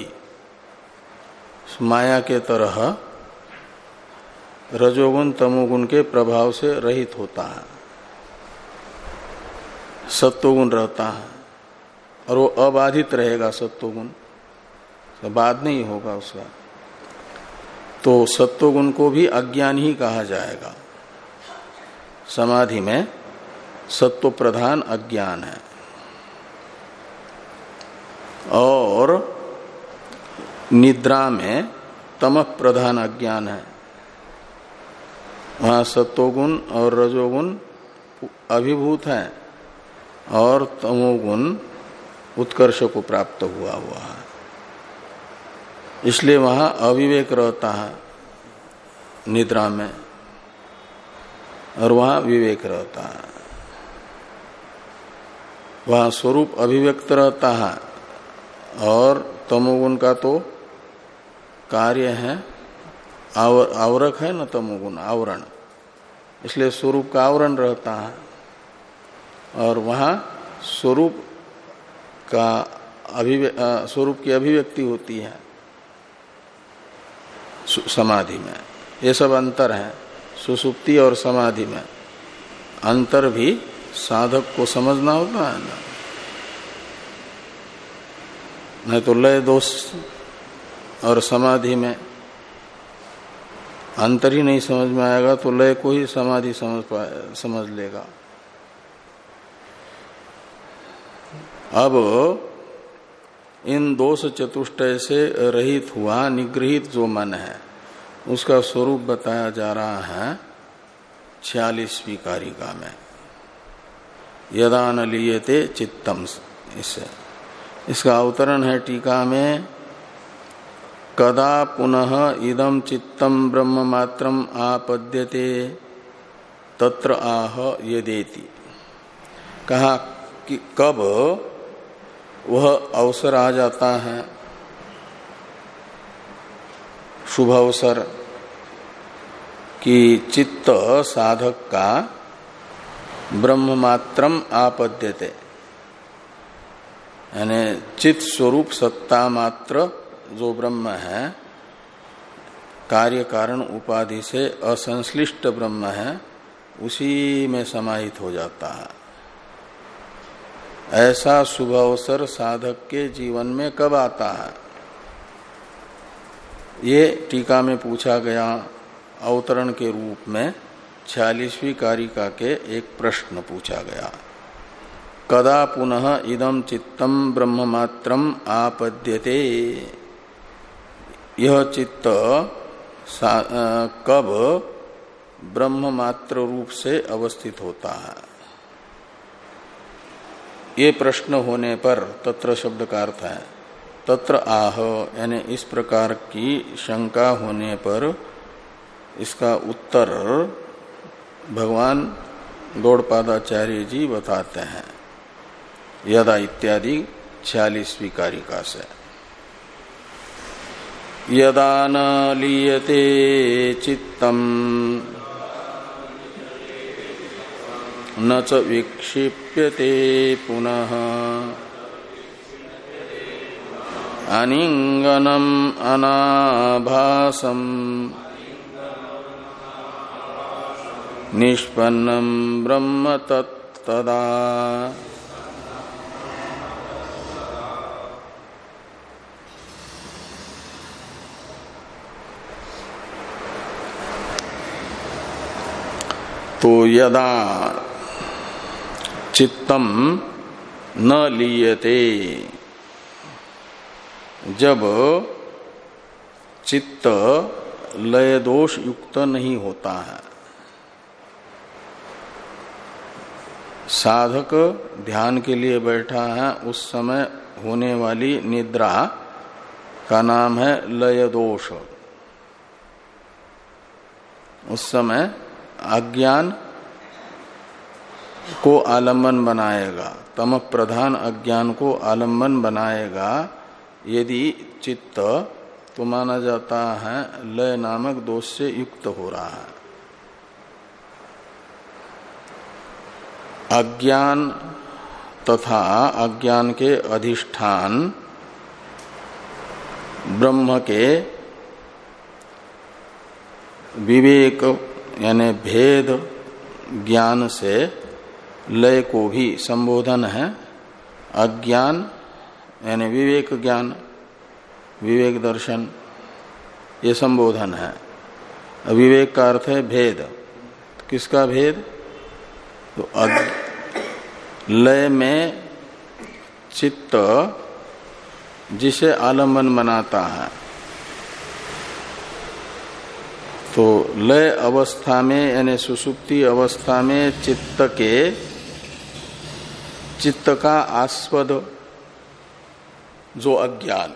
माया के तरह रजोगुण तमोगुण के प्रभाव से रहित होता है, सत्वगुण रहता है और वो अबाधित रहेगा। सत्वगुण बाध नहीं होगा उसका। तो सत्वगुण को भी अज्ञान ही कहा जाएगा। समाधि में सत्व प्रधान अज्ञान है और निद्रा में तमः प्रधान अज्ञान है। वहां सत्वगुण और रजोगुण अभिभूत है और तमोगुण उत्कर्ष को प्राप्त हुआ हुआ है, इसलिए वहां अविवेक रहता है निद्रा में और वहां विवेक रहता है। वहां स्वरूप अभिव्यक्त रहता है और तमोगुण का तो कार्य है, आवर, आवरक है न तमोगुण, आवरण, इसलिए स्वरूप का आवरण रहता है और वहां स्वरूप का स्वरूप की अभिव्यक्ति होती है समाधि में। ये सब अंतर है सुसुप्ति और समाधि में। अंतर भी साधक को समझना होता है ना, नहीं तो लय दोष और समाधि में अंतर ही नहीं समझ में आएगा तो लय को ही समाधि समझ पाए समझ लेगा। अब इन दोष चतुष्टय से रहित हुआ निगृहित जो मन है उसका स्वरूप बताया जा रहा है छियालीसवीं कारिका में। यदा न लीयते चित्तम, इससे इसका अवतरण है टीका में। कदा पुनः इदम चित्तम ब्रह्म मात्रम आपद्यते तत्र आह यदेति, कहा कि कब वह अवसर आ जाता है, शुभ अवसर, कि चित्त साधक का ब्रह्म मात्रम आपद्यते, यानी चित्त स्वरूप सत्ता मात्र जो ब्रह्म है, कार्य कारण उपाधि से असंश्लिष्ट ब्रह्म है, उसी में समाहित हो जाता है। ऐसा शुभ अवसर साधक के जीवन में कब आता है, ये टीका में पूछा गया अवतरण के रूप में छियालीसवीं कारिका के एक प्रश्न पूछा गया। कदा पुनः इदं चित्तम ब्रह्ममात्रम आपद्यते, यह चित्त कब ब्रह्म मात्र रूप से अवस्थित होता है। ये प्रश्न होने पर तत्र शब्द का अर्थ है तत्र आह, यानी इस प्रकार की शंका होने पर इसका उत्तर भगवान गौड़पादाचार्य जी बताते हैं यदा इत्यादि छियालीसवीं कारिका से। यदा न लीयते चित्तम न च विक्षिप्यते पुनः अनिंगनम अनाभासम निष्पन्नम ब्रह्म तत्तदा। तो यदा चित्तम न लीयते, जब चित्त लय दोष युक्त नहीं होता है, साधक ध्यान के लिए बैठा है, उस समय होने वाली निद्रा का नाम है लय दोष। उस समय अज्ञान को आलम्बन बनाएगा, तम प्रधान अज्ञान को आलम्बन बनाएगा। यदि चित्त तो माना जाता है लय नामक दोष से युक्त हो रहा है। अज्ञान तथा अज्ञान के अधिष्ठान ब्रह्म के विवेक यानी भेद ज्ञान से लय को भी संबोधन है। अज्ञान यानी विवेक ज्ञान, विवेक दर्शन, ये संबोधन है। विवेक का अर्थ है भेद। किसका भेद? तो लय में चित्त जिसे आलम्बन बनाता है, तो लय अवस्था में यानी सुषुप्ति अवस्था में चित्त के चित्त का आस्पद जो अज्ञान,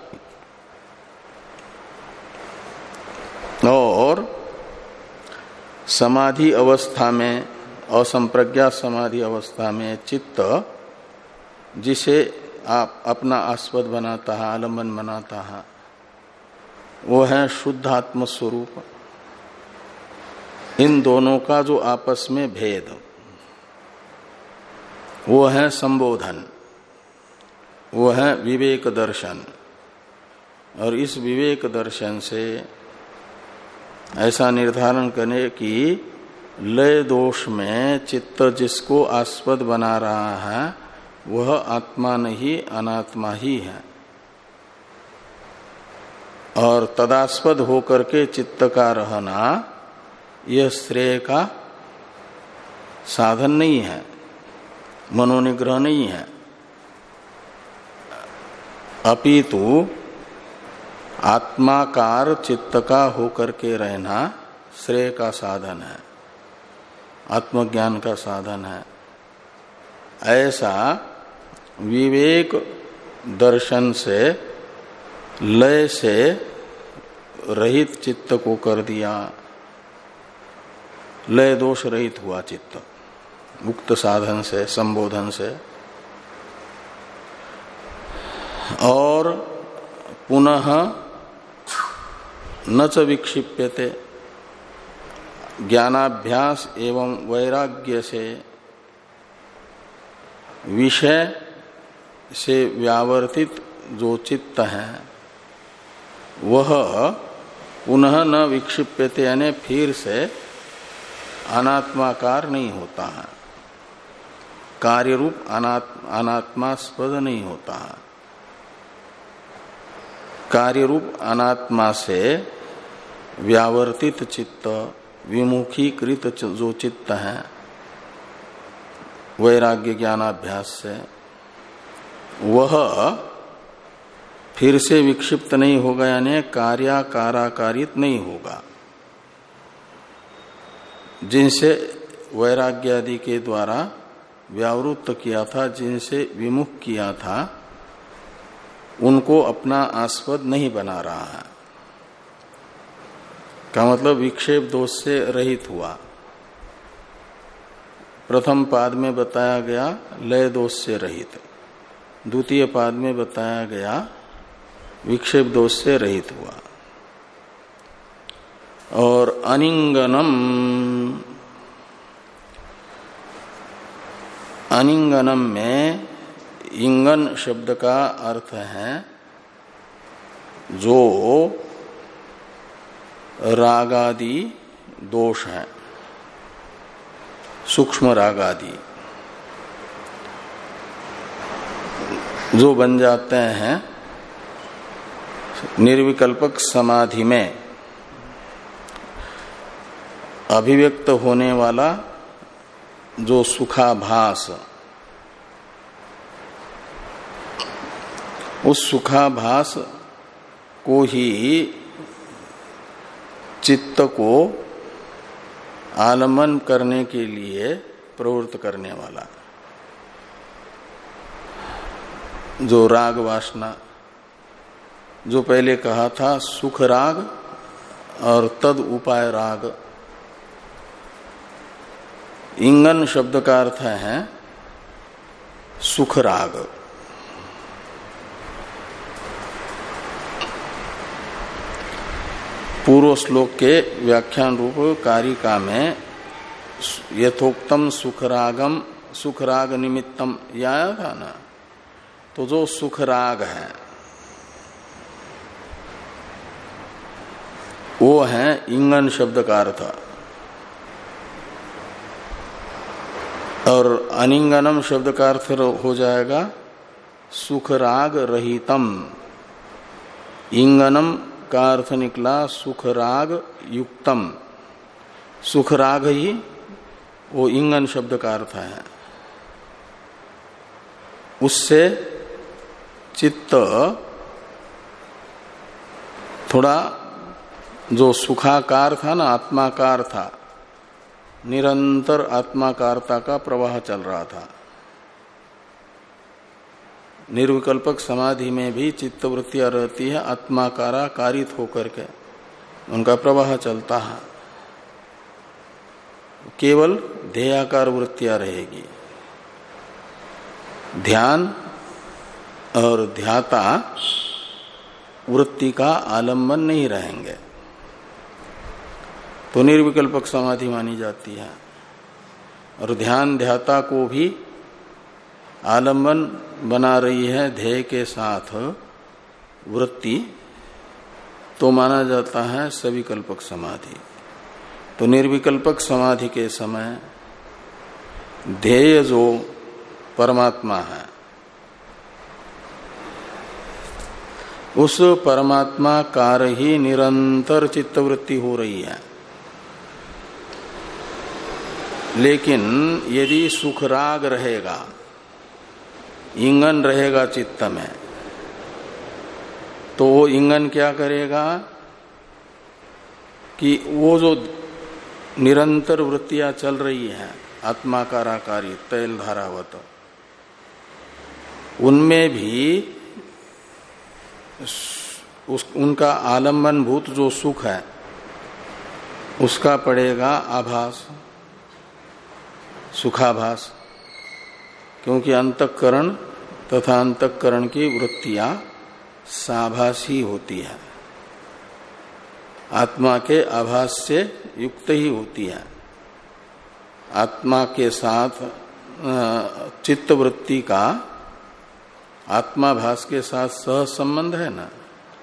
और समाधि अवस्था में असंप्रज्ञा समाधि अवस्था में चित्त जिसे आप अपना आस्पद बनाता है, आलम्बन बनाता है, वो है शुद्ध आत्म स्वरूप। इन दोनों का जो आपस में भेद, वो है संबोधन, वो है विवेक दर्शन। और इस विवेक दर्शन से ऐसा निर्धारण करने की लय दोष में चित्त जिसको आस्पद बना रहा है वह आत्मा नहीं अनात्मा ही है, और तदास्पद होकर के चित्त का रहना यह श्रेय का साधन नहीं है, मनोनिग्रह नहीं है, अपितु आत्माकार चित्त का होकर के रहना श्रेय का साधन है, आत्मज्ञान का साधन है। ऐसा विवेक दर्शन से लय से रहित चित्त को कर दिया। लय दोष रहित हुआ चित्त मुक्त साधन से, संबोधन से। और पुनः न च विक्षिप्यते, ज्ञानाभ्यास एवं वैराग्य से विषय से व्यावर्तित जो चित्त है वह पुनः न विक्षिप्यते, यानी फिर से अनात्माकार नहीं होता है, कार्य रूप अनात्मास्पद नहीं होता है। कार्य रूप अनात्मा से व्यावर्तित चित्त, विमुखीकृत जो चित्त है वैराग्य ज्ञानाभ्यास से, वह फिर से विक्षिप्त नहीं होगा, यानी कार्याकाराकारित नहीं होगा। जिनसे वैराग्य आदि के द्वारा व्यावृत्त किया था, जिनसे विमुख किया था, उनको अपना आस्पद नहीं बना रहा है। का मतलब विक्षेप दोष से रहित हुआ। प्रथम पाद में बताया गया लय दोष से रहित, द्वितीय पाद में बताया गया विक्षेप दोष से रहित हुआ। और अनिंगनम, अनिंगनम में इंगन शब्द का अर्थ है जो रागादि दोष है, सूक्ष्म रागादि जो बन जाते हैं निर्विकल्पक समाधि में अभिव्यक्त होने वाला जो सुखाभास, उस सुखाभास को ही चित्त को आलम्बन करने के लिए प्रवृत्त करने वाला जो राग वासना, जो पहले कहा था सुख राग और तद उपाय राग। इंगन शब्द का अर्थ है सुख राग। पूर्व श्लोक के व्याख्यान रूप कारिका में यथोक्तम सुखरागम सुखराग निमित्तम यह आया था ना, तो जो सुखराग है वो है इंगन शब्द का अर्थ। और अनिंगनम शब्द का अर्थ हो जाएगा सुखराग रहितम। इंगनम का अर्थ निकला सुखराग युक्तम, सुखराग ही वो इंगन शब्द का अर्थ है। उससे चित्त थोड़ा जो सुखाकार था ना, आत्माकार था, निरंतर आत्माकारता का प्रवाह चल रहा था। निर्विकल्पक समाधि में भी चित्तवृत्तियां रहती है आत्माकारा कारित होकर के, उनका प्रवाह चलता है। केवल ध्येयाकार वृत्तियां रहेगी। ध्यान और ध्याता वृत्ति का आलम्बन नहीं रहेंगे, तो निर्विकल्पक समाधि मानी जाती है। और ध्यान ध्याता को भी आलम्बन बना रही है ध्येय के साथ वृत्ति, तो माना जाता है सविकल्पक समाधि। तो निर्विकल्पक समाधि के समय ध्येय जो परमात्मा है, उस परमात्मा कार ही निरंतर चित्तवृत्ति हो रही है। लेकिन यदि सुखराग रहेगा, इंगन रहेगा चित्त में, तो वो इंगन क्या करेगा कि वो जो निरंतर वृत्तियां चल रही हैं आत्माकाराकारी तैल धारावत, उनमें भी उस उनका आलम्बन भूत जो सुख है उसका पड़ेगा आभास, सुखाभास, क्योंकि अंतःकरण तथा अंतःकरण की वृत्तियां साभासी होती है, आत्मा के आभास से युक्त ही होती है। आत्मा के साथ चित्त वृत्ति का आत्माभास के साथ सह संबंध है ना।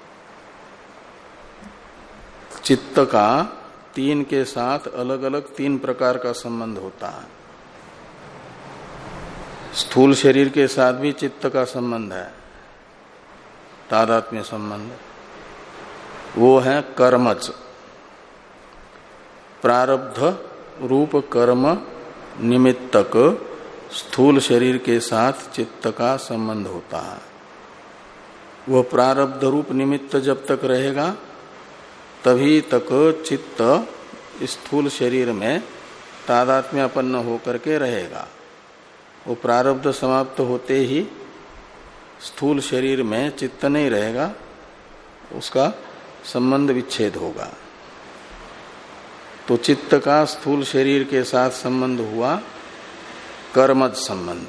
चित्त का तीन के साथ अलग अलग तीन प्रकार का संबंध होता है। स्थूल शरीर के साथ भी चित्त का संबंध है, तादात्म्य संबंध, वो है कर्मच। प्रारब्ध रूप कर्म निमित्तक स्थूल शरीर के साथ चित्त का संबंध होता है। वह प्रारब्ध रूप निमित्त जब तक रहेगा तभी तक चित्त स्थूल शरीर में तादात्म्यपन्न होकर के रहेगा। वो प्रारब्ध समाप्त होते ही स्थूल शरीर में चित्त नहीं रहेगा, उसका संबंध विच्छेद होगा। तो चित्त का स्थूल शरीर के साथ संबंध हुआ कर्मज संबंध,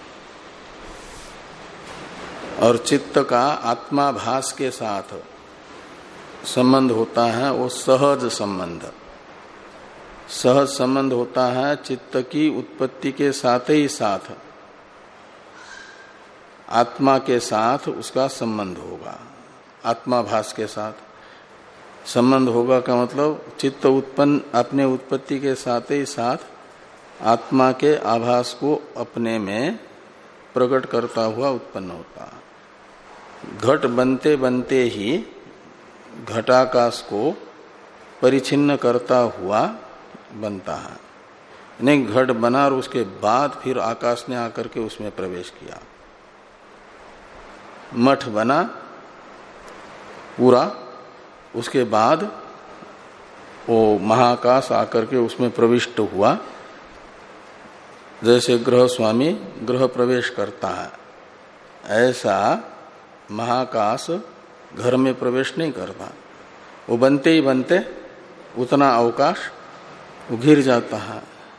और चित्त का आत्माभास के साथ संबंध होता है वो सहज संबंध। सहज संबंध होता है चित्त की उत्पत्ति के साथ ही साथ आत्मा के साथ उसका संबंध होगा। आत्माभास के साथ संबंध होगा का मतलब चित्त उत्पन्न अपने उत्पत्ति के साथ ही साथ आत्मा के आभास को अपने में प्रकट करता हुआ उत्पन्न होता है। घट बनते बनते ही घटाकाश को परिचिन्न करता हुआ बनता है। नहीं, घट बना और उसके बाद फिर आकाश ने आकर के उसमें प्रवेश किया। मठ बना पूरा, उसके बाद वो महाकाश आकर के उसमें प्रविष्ट हुआ। जैसे गृह स्वामी गृह प्रवेश करता है, ऐसा महाकाश घर में प्रवेश नहीं करता। वो बनते ही बनते उतना अवकाश घिर जाता है।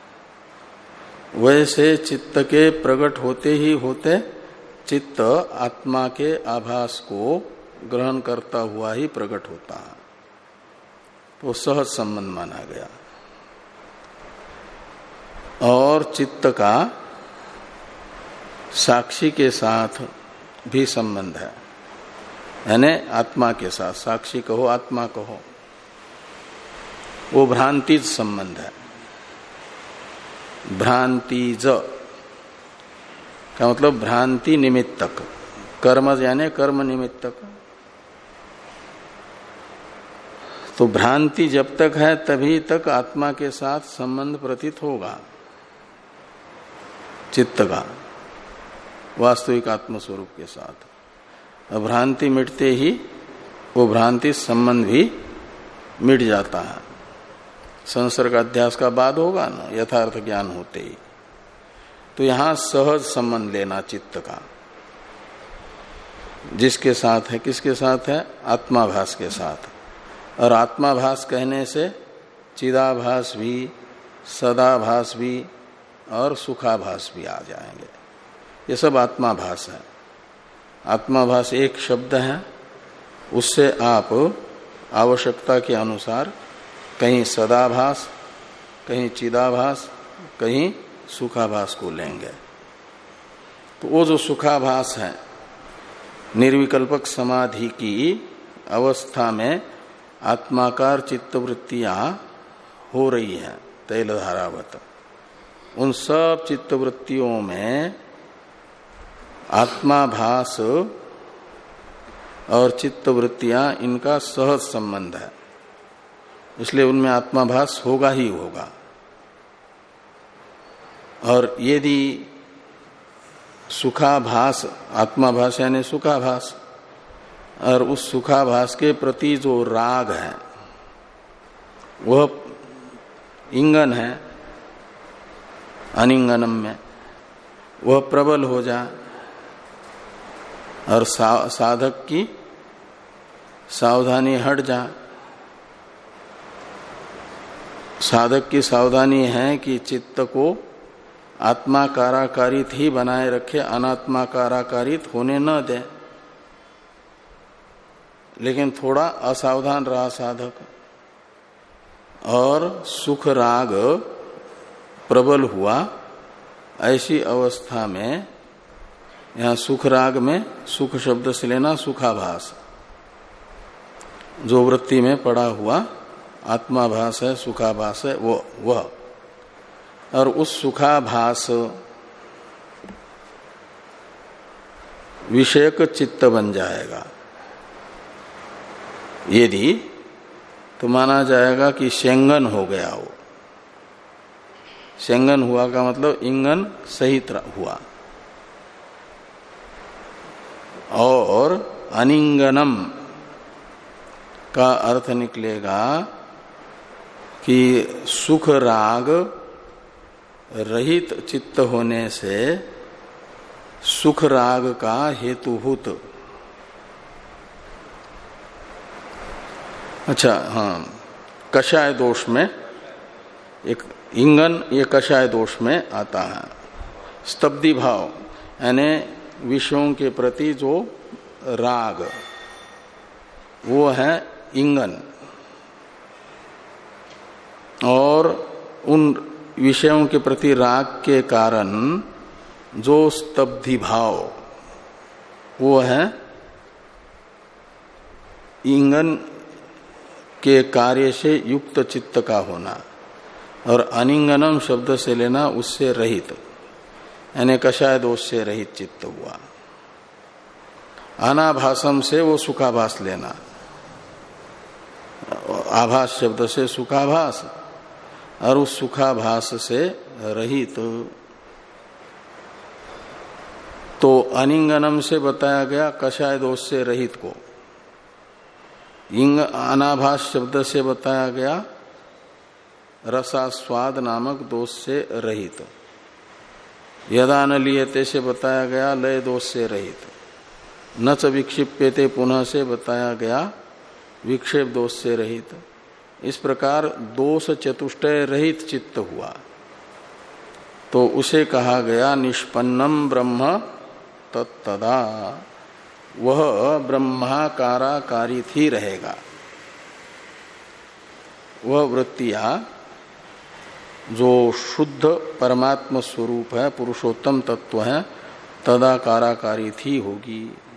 वैसे चित्त के प्रकट होते ही होते चित्त आत्मा के आभास को ग्रहण करता हुआ ही प्रकट होता है, तो सहज संबंध माना गया। और चित्त का साक्षी के साथ भी संबंध है, यानी आत्मा के साथ। साक्षी कहो आत्मा कहो, वो भ्रांतिज संबंध है। भ्रांतिज का मतलब भ्रांति निमित्तक, कर्मज यानी कर्म निमित्तक। तो भ्रांति जब तक है तभी तक आत्मा के साथ संबंध प्रतीत होगा चित्त का वास्तविक आत्मस्वरूप के साथ। भ्रांति मिटते ही वो भ्रांति संबंध भी मिट जाता है। संसर्ग अध्यास का बाद होगा ना, यथार्थ ज्ञान होते ही। तो यहां सहज संबंध लेना चित्त का, जिसके साथ है, किसके साथ है? आत्माभास के साथ। और आत्माभास कहने से चिदाभास भी, सदाभास भी और सुखाभास भी आ जाएंगे। ये सब आत्माभास है। आत्माभास एक शब्द है, उससे आप आवश्यकता के अनुसार कहीं सदाभास, कहीं चिदाभास, कहीं सुखाभास को लेंगे। तो वो जो सुखाभास है, निर्विकल्पक समाधि की अवस्था में आत्माकार चित्तवृत्तियां हो रही हैं तैलधारावत। उन सब चित्तवृत्तियों में आत्माभास और चित्तवृत्तियां, इनका सहज संबंध है, इसलिए उनमें आत्माभास होगा ही होगा। और यदि सुखाभास, आत्माभास यानी सुखाभास, और उस सुखाभास के प्रति जो राग है वह इंगन है, अनिंगनम में वह प्रबल हो जाए और सा, साधक की सावधानी हट जाए, साधक की सावधानी है कि चित्त को आत्माकाराकारित ही बनाए रखे, अनात्माकाराकारित होने न दे। लेकिन थोड़ा असावधान रहा साधक और सुख राग प्रबल हुआ, ऐसी अवस्था में यहाँ सुख राग में सुख शब्द से लेना सुखाभास, जो वृत्ति में पड़ा हुआ आत्माभास है, सुखाभास है, वो वह और उस सुखाभास विषयक चित्त बन जाएगा यदि, तो माना जाएगा कि शेंगन हो गया। वो शेंगन हुआ का मतलब इंगन सहित हुआ। और अनिंगनम का अर्थ निकलेगा कि सुख राग रहित चित्त होने से सुख राग का हेतुभूत। अच्छा, हाँ, कषाय दोष में एक इंगन, ये कषाय दोष में आता है। स्तब्धि भाव यानी विषयों के प्रति जो राग, वो है इंगन। और उन विषयों के प्रति राग के कारण जो स्तब्धि भाव, वो है इंगन के कार्य से युक्त चित्त का होना। और अनिंगनम शब्द से लेना उससे रहित, यानी कषाय दोष से रहित चित्त हुआ। अनाभासम से वो सुखाभास लेना, आभास शब्द से सुखाभास, और उस सुखाभास से रहित। तो अनिंगनम से बताया गया कषाय दोष से रहित को, इंग अनाभास शब्द से बताया गया रसास्वाद नामक दोष से रहित। यदा न लियते से बताया गया लय दोष से रहित। न च विक्षिप्यते पुनः से बताया गया विक्षेप दोष से रहित। इस प्रकार दोष चतुष्टय रहित चित्त हुआ, तो उसे कहा गया निष्पन्नम ब्रह्म तत्तदा। वह ब्रह्माकाराकारित ही रहेगा। वह वृत्तियां जो शुद्ध परमात्म स्वरूप है, पुरुषोत्तम तत्व है, तदाकाराकारित ही होगी।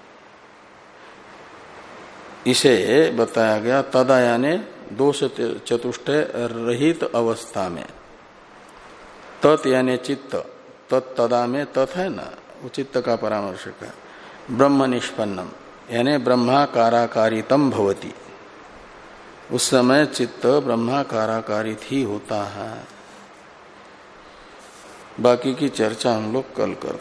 इसे बताया गया तदा यानी दोष चतुष्टय रहित अवस्था में। तत् यानी चित्त, तत्तदा में तत् है ना, वो चित्त का परामर्शक है। ब्रह्म निष्पन्नम यानी ब्रह्माकाराकारितम भवति, उस समय चित्त ब्रह्माकाराकारित ही होता है। बाकी की चर्चा हम लोग कल करते हैं।